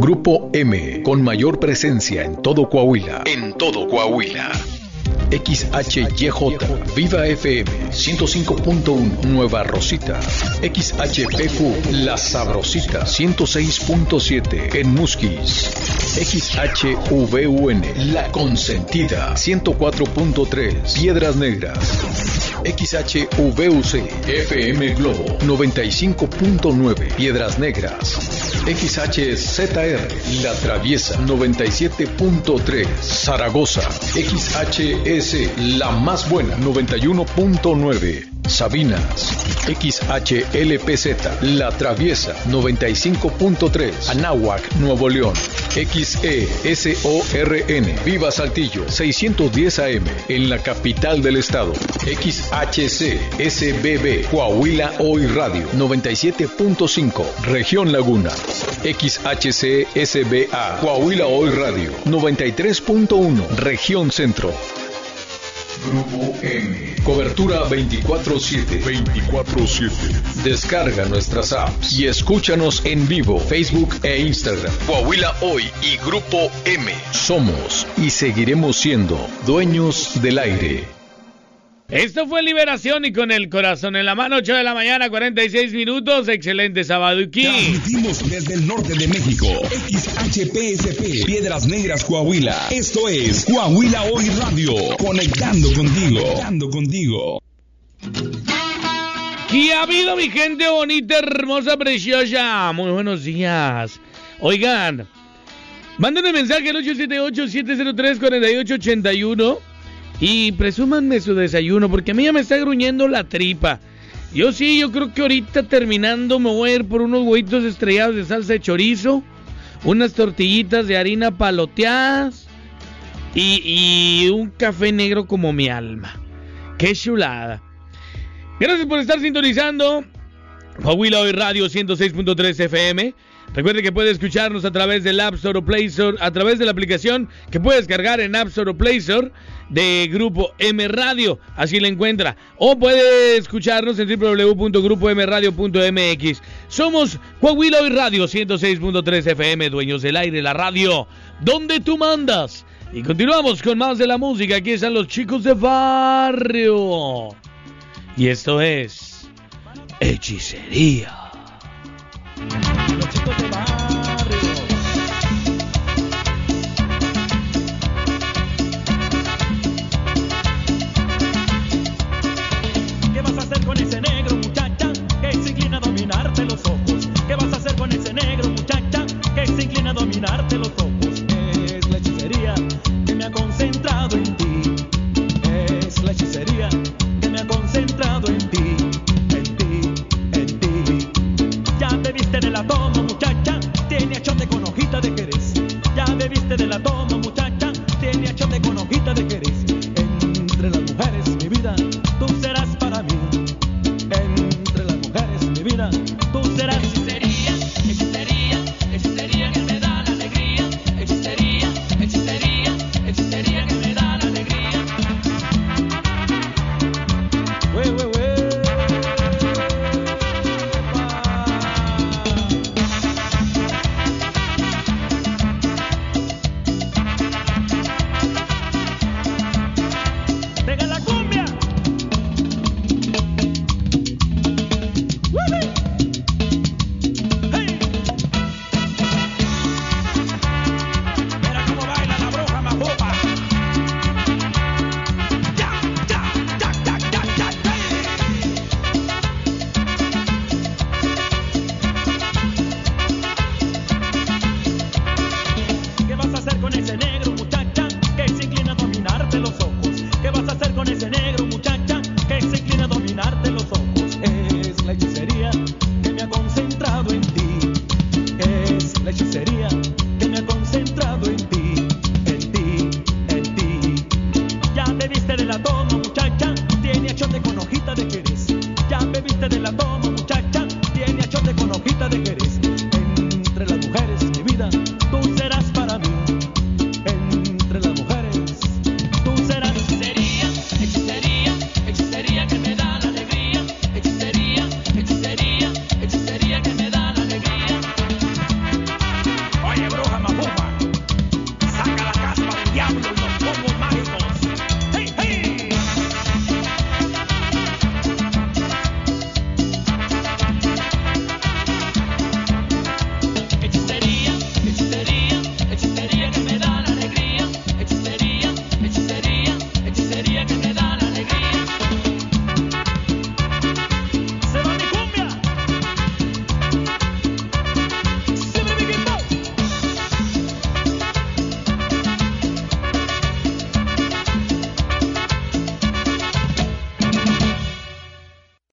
Grupo M, con mayor presencia en todo Coahuila. XHYJ, Viva FM 105.1, Nueva Rosita. XHPQ, La Sabrosita 106.7 en Musquis. XHVUN, La Consentida 104.3, Piedras Negras. XHVUC, FM Globo 95.9, Piedras Negras. XHZR, La Traviesa 97.3, Zaragoza. XHS, La Más Buena 91.9, Sabinas. XHLPZ, La Traviesa 95.3, Anáhuac, Nuevo León. XESORN, Viva Saltillo 610 AM, en la capital del estado. XHC SBB, Coahuila Hoy Radio 97.5, Región Laguna. XHC SBA, Coahuila Hoy Radio 93.1, Región Centro. Grupo M. Cobertura 24/7. Descarga nuestras apps y escúchanos en vivo, Facebook e Instagram. Coahuila Hoy y Grupo M. Somos y seguiremos siendo dueños del aire. Esto fue Liberación y con el corazón en la mano, 8 de la mañana, 46 minutos. Excelente sábado aquí. Transmitimos desde el norte de México. XHPSP, Piedras Negras, Coahuila. Esto es Coahuila Hoy Radio. Conectando contigo. ¿Qué ha habido, mi gente bonita, hermosa, preciosa? Muy buenos días. Oigan, mándenme mensaje al 878-703-4881 y presúmanme su desayuno, porque a mí ya me está gruñendo la tripa. Yo creo que ahorita terminando me voy a ir por unos huevitos estrellados de salsa de chorizo, unas tortillitas de harina paloteadas y un café negro como mi alma. ¡Qué chulada! Gracias por estar sintonizando Coahuila Hoy Radio 106.3 FM. Recuerde que puede escucharnos a través del App Store o Play Store, a través de la aplicación que puede descargar en App Store o Play Store de Grupo M Radio, así la encuentra. O puede escucharnos en www.grupomradio.mx. Somos Coahuila Hoy Radio 106.3 FM, dueños del aire, la radio donde tú mandas. Y continuamos con más de la música. Aquí están los chicos de barrio. Y esto es Hechicería.